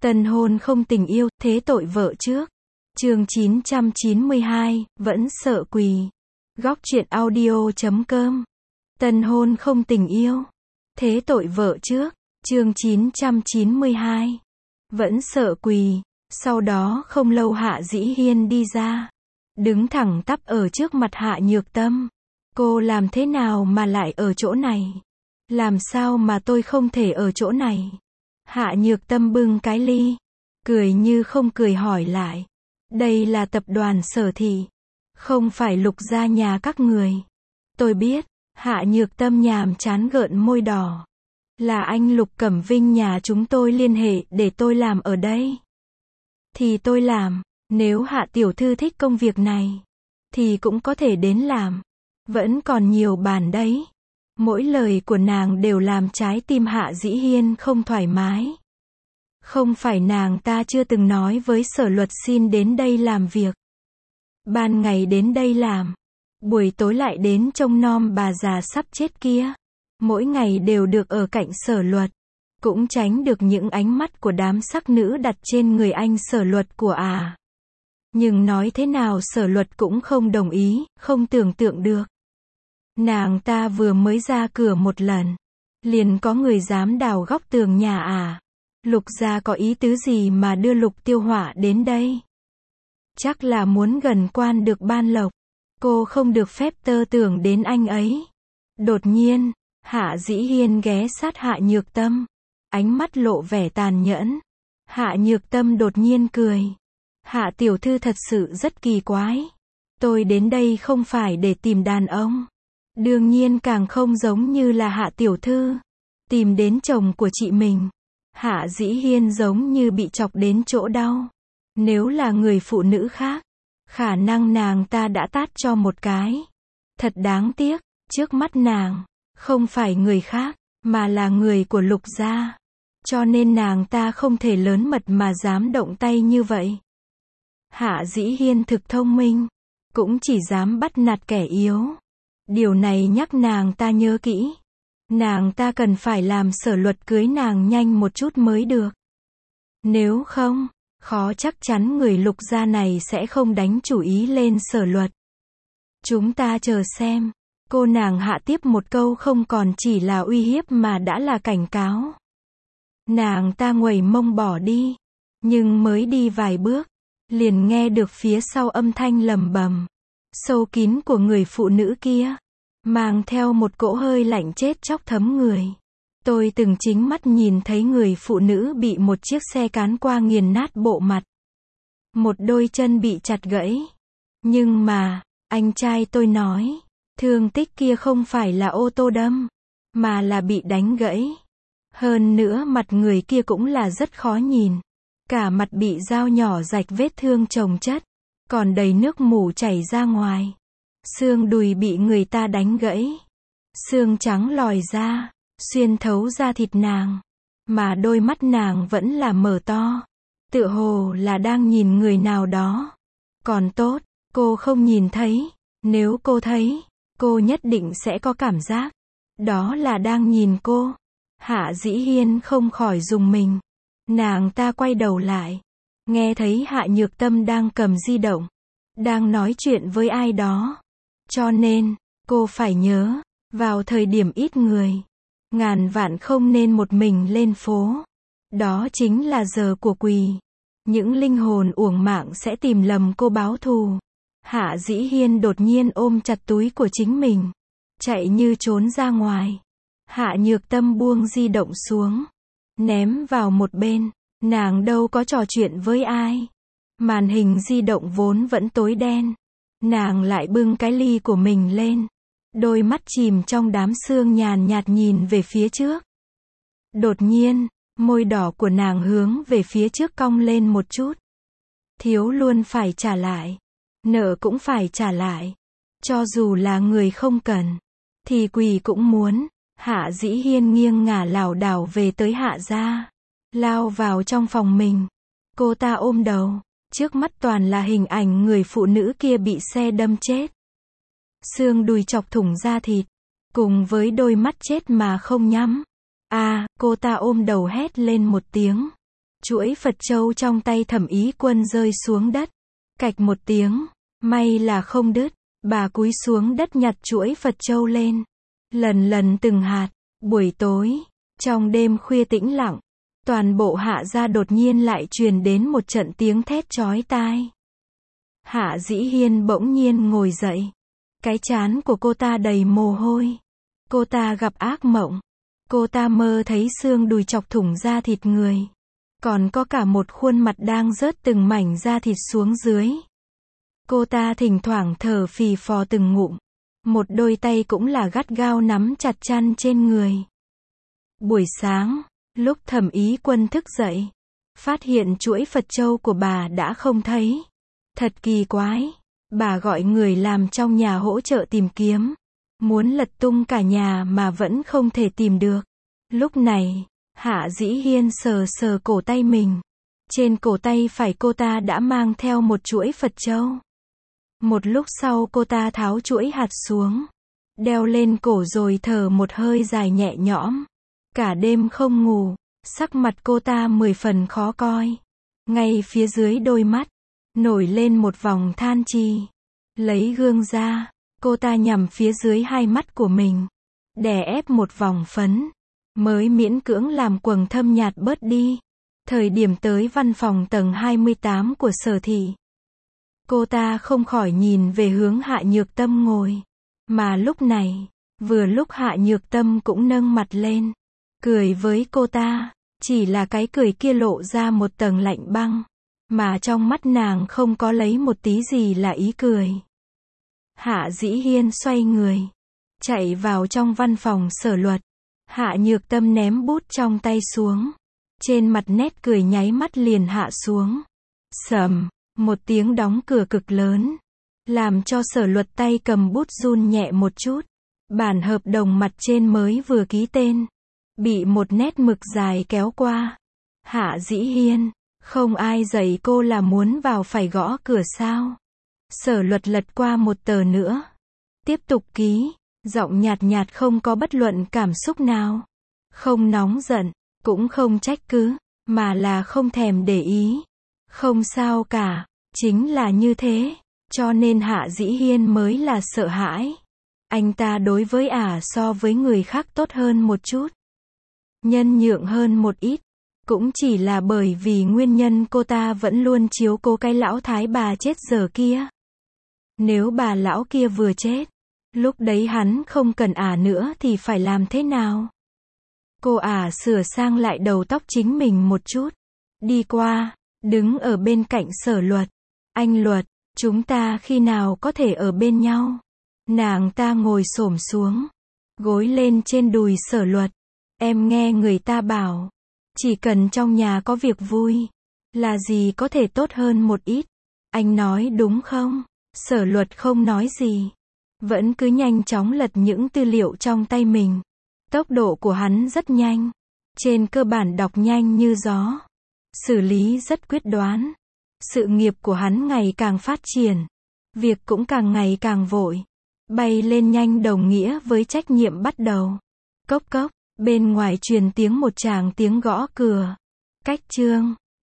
Tân hôn không tình yêu, thế tội vợ trước. Chương 992, vẫn sợ quỳ. Góc truyện audio.com. Tân hôn không tình yêu, thế tội vợ trước. Chương 992. Vẫn sợ quỳ. Sau đó không lâu Hạ Dĩ Hiên đi ra, đứng thẳng tắp ở trước mặt Hạ Nhược Tâm. Cô làm thế nào mà lại ở chỗ này? Làm sao mà tôi không thể ở chỗ này? Hạ Nhược Tâm bưng cái ly, cười như không cười hỏi lại. Đây là tập đoàn Sở Thị, không phải Lục gia nhà các người. Tôi biết. Hạ Nhược Tâm nhàm chán gợn môi đỏ. Là anh Lục Cẩm Vinh nhà chúng tôi liên hệ để tôi làm ở đây. Thì tôi làm, nếu Hạ tiểu thư thích công việc này, thì cũng có thể đến làm. Vẫn còn nhiều bàn đấy. Mỗi lời của nàng đều làm trái tim Hạ Dĩ Hiên không thoải mái. Không phải nàng ta chưa từng nói với Sở Luật xin đến đây làm việc. Ban ngày đến đây làm, buổi tối lại đến trông nom bà già sắp chết kia. Mỗi ngày đều được ở cạnh Sở Luật, cũng tránh được những ánh mắt của đám sắc nữ đặt trên người anh Sở Luật của à. Nhưng nói thế nào Sở Luật cũng không đồng ý, không tưởng tượng được. Nàng ta vừa mới ra cửa một lần, liền có người dám đào góc tường nhà à. Lục gia có ý tứ gì mà đưa Lục Tiêu Hỏa đến đây? Chắc là muốn gần quan được ban lộc. Cô không được phép tơ tưởng đến anh ấy. Đột nhiên, Hạ Dĩ Hiên ghé sát Hạ Nhược Tâm, ánh mắt lộ vẻ tàn nhẫn. Hạ Nhược Tâm đột nhiên cười. Hạ tiểu thư thật sự rất kỳ quái. Tôi đến đây không phải để tìm đàn ông. Đương nhiên càng không giống như là Hạ tiểu thư tìm đến chồng của chị mình. Hạ Dĩ Hiên giống như bị chọc đến chỗ đau. Nếu là người phụ nữ khác, khả năng nàng ta đã tát cho một cái. Thật đáng tiếc, trước mắt nàng, không phải người khác, mà là người của Lục gia. Cho nên nàng ta không thể lớn mật mà dám động tay như vậy. Hạ Dĩ Hiên thực thông minh, cũng chỉ dám bắt nạt kẻ yếu. Điều này nhắc nàng ta nhớ kỹ. Nàng ta cần phải làm Sở Luật cưới nàng nhanh một chút mới được. Nếu không, khó chắc chắn người Lục gia này sẽ không đánh chủ ý lên Sở Luật. Chúng ta chờ xem. Cô nàng hạ tiếp một câu không còn chỉ là uy hiếp mà đã là cảnh cáo. Nàng ta nguẩy mông bỏ đi. Nhưng mới đi vài bước, liền nghe được phía sau âm thanh lầm bầm, sâu kín của người phụ nữ kia, mang theo một cỗ hơi lạnh chết chóc thấm người. Tôi từng chính mắt nhìn thấy người phụ nữ bị một chiếc xe cán qua nghiền nát bộ mặt. Một đôi chân bị chặt gãy. Nhưng mà, anh trai tôi nói, thương tích kia không phải là ô tô đâm, mà là bị đánh gãy. Hơn nữa mặt người kia cũng là rất khó nhìn. Cả mặt bị dao nhỏ rạch vết thương chồng chất, còn đầy nước mủ chảy ra ngoài. Xương đùi bị người ta đánh gãy. Xương trắng lòi ra, xuyên thấu da thịt nàng. Mà đôi mắt nàng vẫn là mở to. Tựa hồ là đang nhìn người nào đó. Còn tốt, cô không nhìn thấy. Nếu cô thấy, cô nhất định sẽ có cảm giác. Đó là đang nhìn cô. Hạ Dĩ Hiên không khỏi rùng mình. Nàng ta quay đầu lại. Nghe thấy Hạ Nhược Tâm đang cầm di động. Đang nói chuyện với ai đó. Cho nên, cô phải nhớ, vào thời điểm ít người, ngàn vạn không nên một mình lên phố. Đó chính là giờ của quỳ. Những linh hồn uổng mạng sẽ tìm lầm cô báo thù. Hạ Dĩ Hiên đột nhiên ôm chặt túi của chính mình, chạy như trốn ra ngoài. Hạ Nhược Tâm buông di động xuống, ném vào một bên. Nàng đâu có trò chuyện với ai. Màn hình di động vốn vẫn tối đen. Nàng lại bưng cái ly của mình lên. Đôi mắt chìm trong đám sương nhàn nhạt nhìn về phía trước. Đột nhiên, môi đỏ của nàng hướng về phía trước cong lên một chút. Thiếu luôn phải trả lại. Nợ cũng phải trả lại. Cho dù là người không cần, thì quỳ cũng muốn. Hạ Dĩ Hiên nghiêng ngả lảo đảo về tới Hạ gia. Lao vào trong phòng mình. Cô ta ôm đầu. Trước mắt toàn là hình ảnh người phụ nữ kia bị xe đâm chết. Xương đùi chọc thủng da thịt. Cùng với đôi mắt chết mà không nhắm. À, cô ta ôm đầu hét lên một tiếng. Chuỗi Phật châu trong tay Thẩm Ý Quân rơi xuống đất. Cạch một tiếng, may là không đứt. Bà cúi xuống đất nhặt chuỗi Phật châu lên. Lần lần từng hạt. Buổi tối, trong đêm khuya tĩnh lặng, toàn bộ Hạ gia đột nhiên lại truyền đến một trận tiếng thét chói tai. Hạ Dĩ Hiên bỗng nhiên ngồi dậy. Cái trán của cô ta đầy mồ hôi. Cô ta gặp ác mộng. Cô ta mơ thấy xương đùi chọc thủng da thịt người. Còn có cả một khuôn mặt đang rớt từng mảnh da thịt xuống dưới. Cô ta thỉnh thoảng thở phì phò từng ngụm. Một đôi tay cũng là gắt gao nắm chặt chăn trên người. Buổi sáng, lúc Thẩm Ý Quân thức dậy, phát hiện chuỗi Phật châu của bà đã không thấy. Thật kỳ quái. Bà gọi người làm trong nhà hỗ trợ tìm kiếm. Muốn lật tung cả nhà mà vẫn không thể tìm được. Lúc này, Hạ Dĩ Hiên sờ sờ cổ tay mình. Trên cổ tay phải cô ta đã mang theo một chuỗi Phật châu. Một lúc sau cô ta tháo chuỗi hạt xuống. Đeo lên cổ rồi thở một hơi dài nhẹ nhõm. Cả đêm không ngủ. Sắc mặt cô ta 10 phần khó coi. Ngay phía dưới đôi mắt, nổi lên một vòng than trì. Lấy gương ra, cô ta nhằm phía dưới hai mắt của mình. Đè ép một vòng phấn. Mới miễn cưỡng làm quầng thâm nhạt bớt đi. Thời điểm tới văn phòng tầng 28 của Sở thị, cô ta không khỏi nhìn về hướng Hạ Nhược Tâm ngồi. Mà lúc này, vừa lúc Hạ Nhược Tâm cũng nâng mặt lên. Cười với cô ta. Chỉ là cái cười kia lộ ra một tầng lạnh băng. Mà trong mắt nàng không có lấy một tí gì là ý cười. Hạ Dĩ Hiên xoay người. Chạy vào trong văn phòng Sở Luật. Hạ Nhược Tâm ném bút trong tay xuống. Trên mặt nét cười nháy mắt liền hạ xuống. Sầm, một tiếng đóng cửa cực lớn. Làm cho Sở Luật tay cầm bút run nhẹ một chút. Bản hợp đồng mặt trên mới vừa ký tên. Bị một nét mực dài kéo qua. Hạ Dĩ Hiên, không ai dạy cô là muốn vào phải gõ cửa sao? Sở Luật lật qua một tờ nữa. Tiếp tục ký. Giọng nhạt nhạt không có bất luận cảm xúc nào. Không nóng giận, cũng không trách cứ, mà là không thèm để ý. Không sao cả, chính là như thế. Cho nên Hạ Dĩ Hiên mới là sợ hãi. Anh ta đối với so với người khác tốt hơn một chút. Nhân nhượng hơn một ít. Cũng chỉ là bởi vì nguyên nhân cô ta vẫn luôn chiếu cố cái lão thái bà chết dở kia. Nếu bà lão kia vừa chết, lúc đấy hắn không cần nữa thì phải làm thế nào? Cô sửa sang lại đầu tóc chính mình một chút. Đi qua, đứng ở bên cạnh Sở Luật. Anh Luật, chúng ta khi nào có thể ở bên nhau? Nàng ta ngồi xổm xuống, gối lên trên đùi Sở Luật. Em nghe người ta bảo, chỉ cần trong nhà có việc vui, là gì có thể tốt hơn một ít. Anh nói đúng không? Sở Luật không nói gì. Vẫn cứ nhanh chóng lật những tư liệu trong tay mình. Tốc độ của hắn rất nhanh. Trên cơ bản đọc nhanh như gió. Xử lý rất quyết đoán. Sự nghiệp của hắn ngày càng phát triển. Việc cũng càng ngày càng vội. Bay lên nhanh đồng nghĩa với trách nhiệm bắt đầu. Cốc cốc, bên ngoài truyền tiếng một tràng tiếng gõ cửa. Cách chương.